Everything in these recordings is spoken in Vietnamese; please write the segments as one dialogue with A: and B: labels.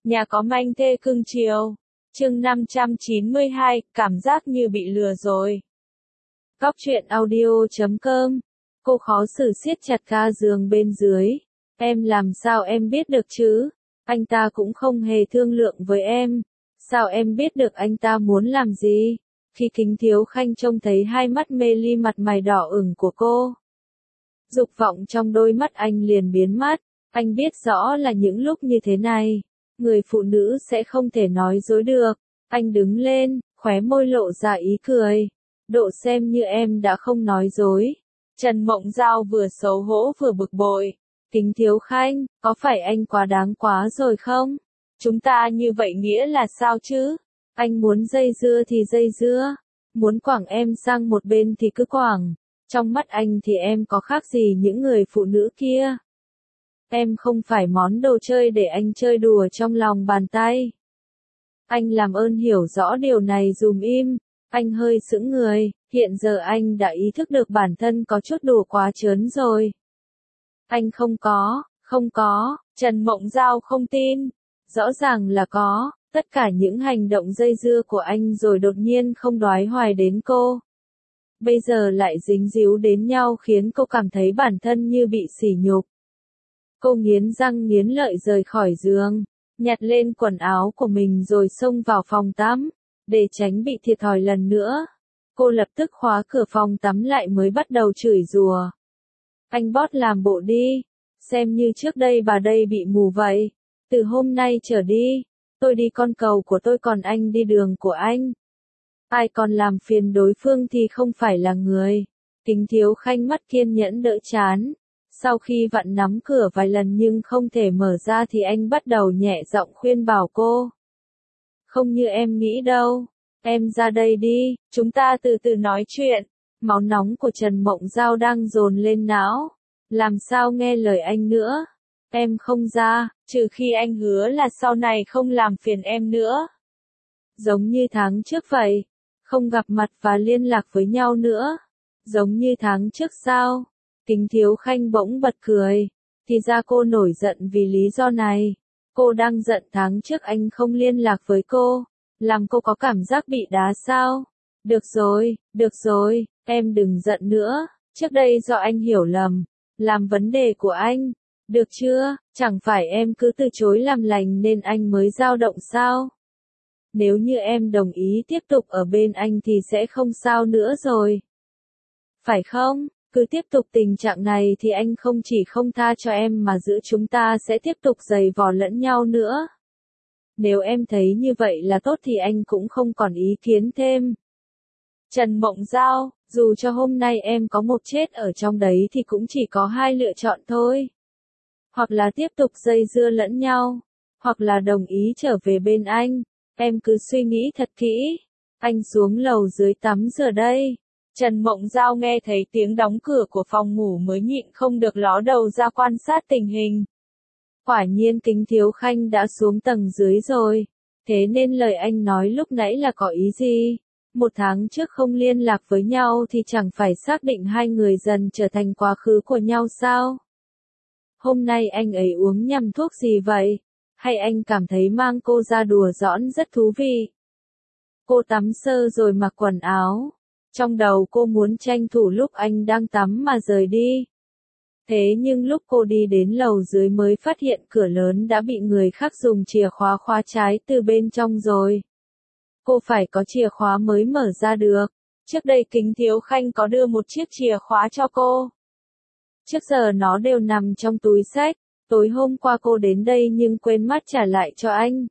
A: Nhà có manh thê cưng chiều. Chương 592, cảm giác như bị lừa rồi. Góc truyện audio.com. Cô khó xử siết chặt ga giường bên dưới. Em làm sao em biết được chứ? Anh ta cũng không hề thương lượng với em. Sao em biết được anh ta muốn làm gì? Khi Kính Thiếu Khanh trông thấy hai mắt mê ly mặt mày đỏ ửng của cô, dục vọng trong đôi mắt anh liền biến mất. Anh biết rõ là những lúc như thế này, người phụ nữ sẽ không thể nói dối được. Anh đứng lên, khóe môi lộ ra ý cười. Độ xem như em đã không nói dối. Trần Mộng Giao vừa xấu hổ vừa bực bội. Kính Thiếu Khanh, có phải anh quá đáng quá rồi không? Chúng ta như vậy nghĩa là sao chứ? Anh muốn dây dưa thì dây dưa. Muốn quẳng em sang một bên thì cứ quẳng. Trong mắt anh thì em có khác gì những người phụ nữ kia. Em không phải món đồ chơi để anh chơi đùa trong lòng bàn tay. Anh làm ơn hiểu rõ điều này dùm im. Anh hơi sững người, hiện giờ anh đã ý thức được bản thân có chút đùa quá trớn rồi. Anh không có, Trần Mộng Giao không tin. Rõ ràng là có, tất cả những hành động dây dưa của anh rồi đột nhiên không đoái hoài đến cô. Bây giờ lại dính díu đến nhau khiến cô cảm thấy bản thân như bị sỉ nhục. Cô nghiến răng nghiến lợi rời khỏi giường, nhặt lên quần áo của mình rồi xông vào phòng tắm. Để tránh bị thiệt thòi lần nữa, cô lập tức khóa cửa phòng tắm lại mới bắt đầu chửi rủa. Anh bót làm bộ đi, xem như trước đây bà đây bị mù vậy. Từ hôm nay trở đi, tôi đi con cầu của tôi còn anh đi đường của anh. Ai còn làm phiền đối phương thì không phải là người. Kính Thiếu Khanh mắt kiên nhẫn đỡ chán. Sau khi vặn nắm cửa vài lần nhưng không thể mở ra thì anh bắt đầu nhẹ giọng khuyên bảo cô. Không như em nghĩ đâu. Em ra đây đi, chúng ta từ từ nói chuyện. Máu nóng của Trần Mộng Giao đang dồn lên não. Làm sao nghe lời anh nữa? Em không ra, trừ khi anh hứa là sau này không làm phiền em nữa. Giống như tháng trước vậy. Không gặp mặt và liên lạc với nhau nữa. Giống như tháng trước sao? Kính Thiếu Khanh bỗng bật cười. Thì ra cô nổi giận vì lý do này. Cô đang giận tháng trước anh không liên lạc với cô. Làm cô có cảm giác bị đá sao? Được rồi, em đừng giận nữa. Trước đây do anh hiểu lầm. Làm vấn đề của anh. Được chưa? Chẳng phải em cứ từ chối làm lành nên anh mới dao động sao? Nếu như em đồng ý tiếp tục ở bên anh thì sẽ không sao nữa rồi. Phải không? Cứ tiếp tục tình trạng này thì anh không chỉ không tha cho em mà giữa chúng ta sẽ tiếp tục giày vò lẫn nhau nữa. Nếu em thấy như vậy là tốt thì anh cũng không còn ý kiến thêm. Trần Mộng Giao, dù cho hôm nay em có một chết ở trong đấy thì cũng chỉ có hai lựa chọn thôi. Hoặc là tiếp tục dây dưa lẫn nhau, hoặc là đồng ý trở về bên anh. Em cứ suy nghĩ thật kỹ. Anh xuống lầu dưới tắm rửa đây. Trần Mộng Giao nghe thấy tiếng đóng cửa của phòng ngủ mới nhịn không được ló đầu ra quan sát tình hình. Quả nhiên Kính Thiếu Khanh đã xuống tầng dưới rồi. Thế nên lời anh nói lúc nãy là có ý gì? Một tháng trước không liên lạc với nhau thì chẳng phải xác định hai người dần trở thành quá khứ của nhau sao? Hôm nay anh ấy uống nhầm thuốc gì vậy? Hay anh cảm thấy mang cô ra đùa giỡn rất thú vị? Cô tắm sơ rồi mặc quần áo. Trong đầu cô muốn tranh thủ lúc anh đang tắm mà rời đi. Thế nhưng lúc cô đi đến lầu dưới mới phát hiện cửa lớn đã bị người khác dùng chìa khóa khóa trái từ bên trong rồi. Cô phải có chìa khóa mới mở ra được. Trước đây Kính Thiếu Khanh có đưa một chiếc chìa khóa cho cô. Trước giờ nó đều nằm trong túi xách. Tối hôm qua cô đến đây nhưng quên mất trả lại cho anh.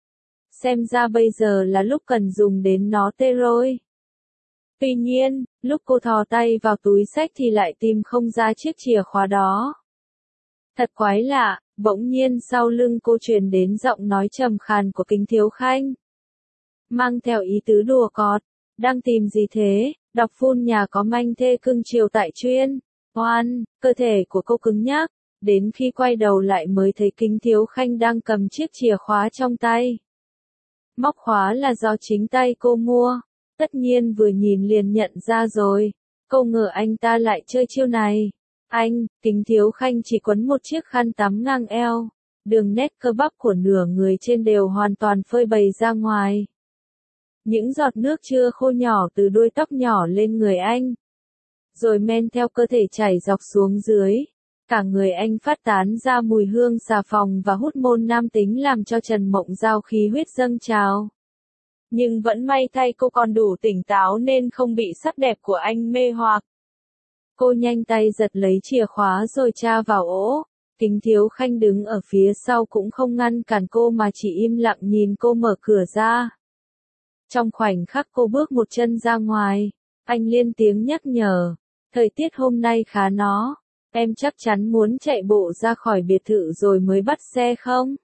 A: Xem ra bây giờ là lúc cần dùng đến nó tê rồi. Tuy nhiên, lúc cô thò tay vào túi xách thì lại tìm không ra chiếc chìa khóa đó. Thật quái lạ, bỗng nhiên sau lưng cô truyền đến giọng nói trầm khàn của Kính Thiếu Khanh. Mang theo ý tứ đùa cợt, đang tìm gì thế? Đọc phun nhà có manh thê cưng chiều tại chuyên. Oan, cơ thể của cô cứng nhắc. Đến khi quay đầu lại mới thấy Kính Thiếu Khanh đang cầm chiếc chìa khóa trong tay. Móc khóa là do chính tay cô mua. Tất nhiên vừa nhìn liền nhận ra rồi. Cô ngờ anh ta lại chơi chiêu này. Kính Thiếu Khanh chỉ quấn một chiếc khăn tắm ngang eo. Đường nét cơ bắp của nửa người trên đều hoàn toàn phơi bày ra ngoài. Những giọt nước chưa khô nhỏ từ đuôi tóc nhỏ lên người anh, rồi men theo cơ thể chảy dọc xuống dưới. Cả người anh phát tán ra mùi hương xà phòng và hút môn nam tính làm cho Trần Mộng Giao khí huyết dâng trào. Nhưng vẫn may thay cô còn đủ tỉnh táo nên không bị sắc đẹp của anh mê hoặc. Cô nhanh tay giật lấy chìa khóa rồi tra vào ổ. Kính Thiếu Khanh đứng ở phía sau cũng không ngăn cản cô mà chỉ im lặng nhìn cô mở cửa ra. Trong khoảnh khắc cô bước một chân ra ngoài, anh lên tiếng nhắc nhở. Thời tiết hôm nay khá nó. Em chắc chắn muốn chạy bộ ra khỏi biệt thự rồi mới bắt xe không?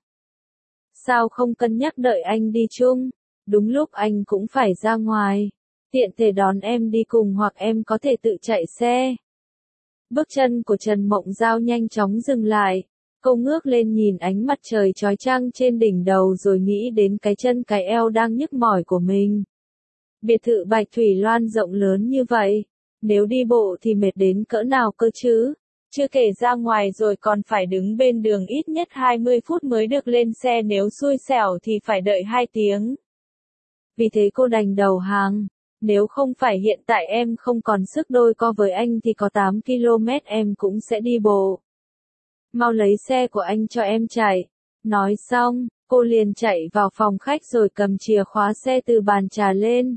A: Sao không cân nhắc đợi anh đi chung? Đúng lúc anh cũng phải ra ngoài. Tiện thể đón em đi cùng hoặc em có thể tự chạy xe. Bước chân của Trần Mộng Giao nhanh chóng dừng lại. Cô ngước lên nhìn ánh mặt trời chói chang trên đỉnh đầu rồi nghĩ đến cái chân cái eo đang nhức mỏi của mình. Biệt thự Bạch Thủy Loan rộng lớn như vậy. Nếu đi bộ thì mệt đến cỡ nào cơ chứ? Chưa kể ra ngoài rồi còn phải đứng bên đường ít nhất 20 phút mới được lên xe, nếu xui xẻo thì phải đợi 2 tiếng. Vì thế cô đành đầu hàng. Nếu không phải hiện tại em không còn sức đôi co với anh thì có 8 km em cũng sẽ đi bộ. Mau lấy xe của anh cho em chạy. Nói xong, cô liền chạy vào phòng khách rồi cầm chìa khóa xe từ bàn trà lên.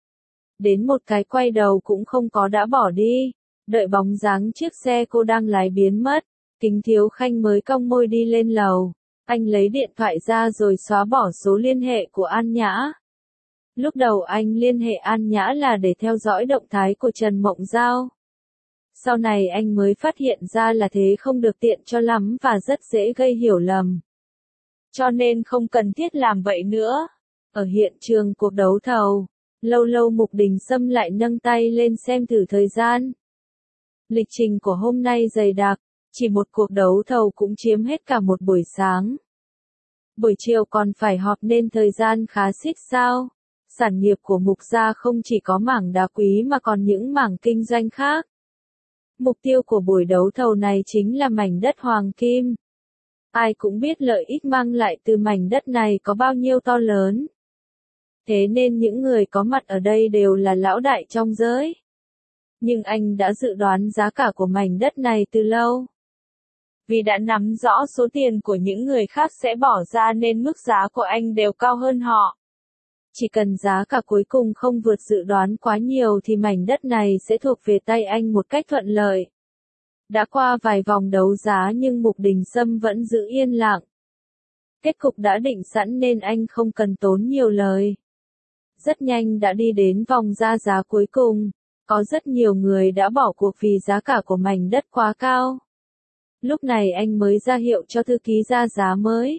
A: Đến một cái quay đầu cũng không có đã bỏ đi. Đợi bóng dáng chiếc xe cô đang lái biến mất, Kính Thiếu Khanh mới cong môi đi lên lầu. Anh lấy điện thoại ra rồi xóa bỏ số liên hệ của An Nhã. Lúc đầu anh liên hệ An Nhã là để theo dõi động thái của Trần Mộng Giao. Sau này anh mới phát hiện ra là thế không được tiện cho lắm và rất dễ gây hiểu lầm. Cho nên không cần thiết làm vậy nữa. Ở hiện trường cuộc đấu thầu, lâu lâu Mục Đình Sâm lại nâng tay lên xem thử thời gian. Lịch trình của hôm nay dày đặc, chỉ một cuộc đấu thầu cũng chiếm hết cả một buổi sáng. Buổi chiều còn phải họp nên thời gian khá xít sao. Sản nghiệp của Mục gia không chỉ có mảng đá quý mà còn những mảng kinh doanh khác. Mục tiêu của buổi đấu thầu này chính là mảnh đất Hoàng Kim. Ai cũng biết lợi ích mang lại từ mảnh đất này có bao nhiêu to lớn. Thế nên những người có mặt ở đây đều là lão đại trong giới. Nhưng anh đã dự đoán giá cả của mảnh đất này từ lâu. Vì đã nắm rõ số tiền của những người khác sẽ bỏ ra nên mức giá của anh đều cao hơn họ. Chỉ cần giá cả cuối cùng không vượt dự đoán quá nhiều thì mảnh đất này sẽ thuộc về tay anh một cách thuận lợi. Đã qua vài vòng đấu giá nhưng Mục Đình Sâm vẫn giữ yên lặng. Kết cục đã định sẵn nên anh không cần tốn nhiều lời. Rất nhanh đã đi đến vòng ra giá cuối cùng. Có rất nhiều người đã bỏ cuộc vì giá cả của mảnh đất quá cao. Lúc này anh mới ra hiệu cho thư ký ra giá mới.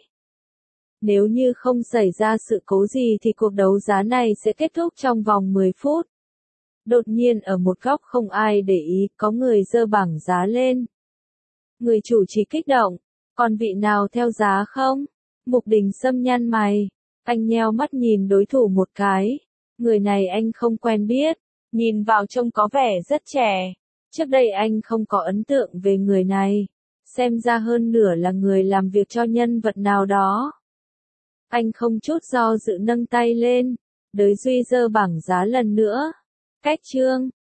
A: Nếu như không xảy ra sự cố gì thì cuộc đấu giá này sẽ kết thúc trong vòng 10 phút. Đột nhiên ở một góc không ai để ý, có người giơ bảng giá lên. Người chủ trì kích động, còn vị nào theo giá không? Mục Đình Sâm nhăn mày, anh nheo mắt nhìn đối thủ một cái. Người này anh không quen biết, nhìn vào trông có vẻ rất trẻ. Trước đây anh không có ấn tượng về người này, xem ra hơn nửa là người làm việc cho nhân vật nào đó. Anh không chút do dự nâng tay lên, đới Duy giơ bảng giá lần nữa. Cách chương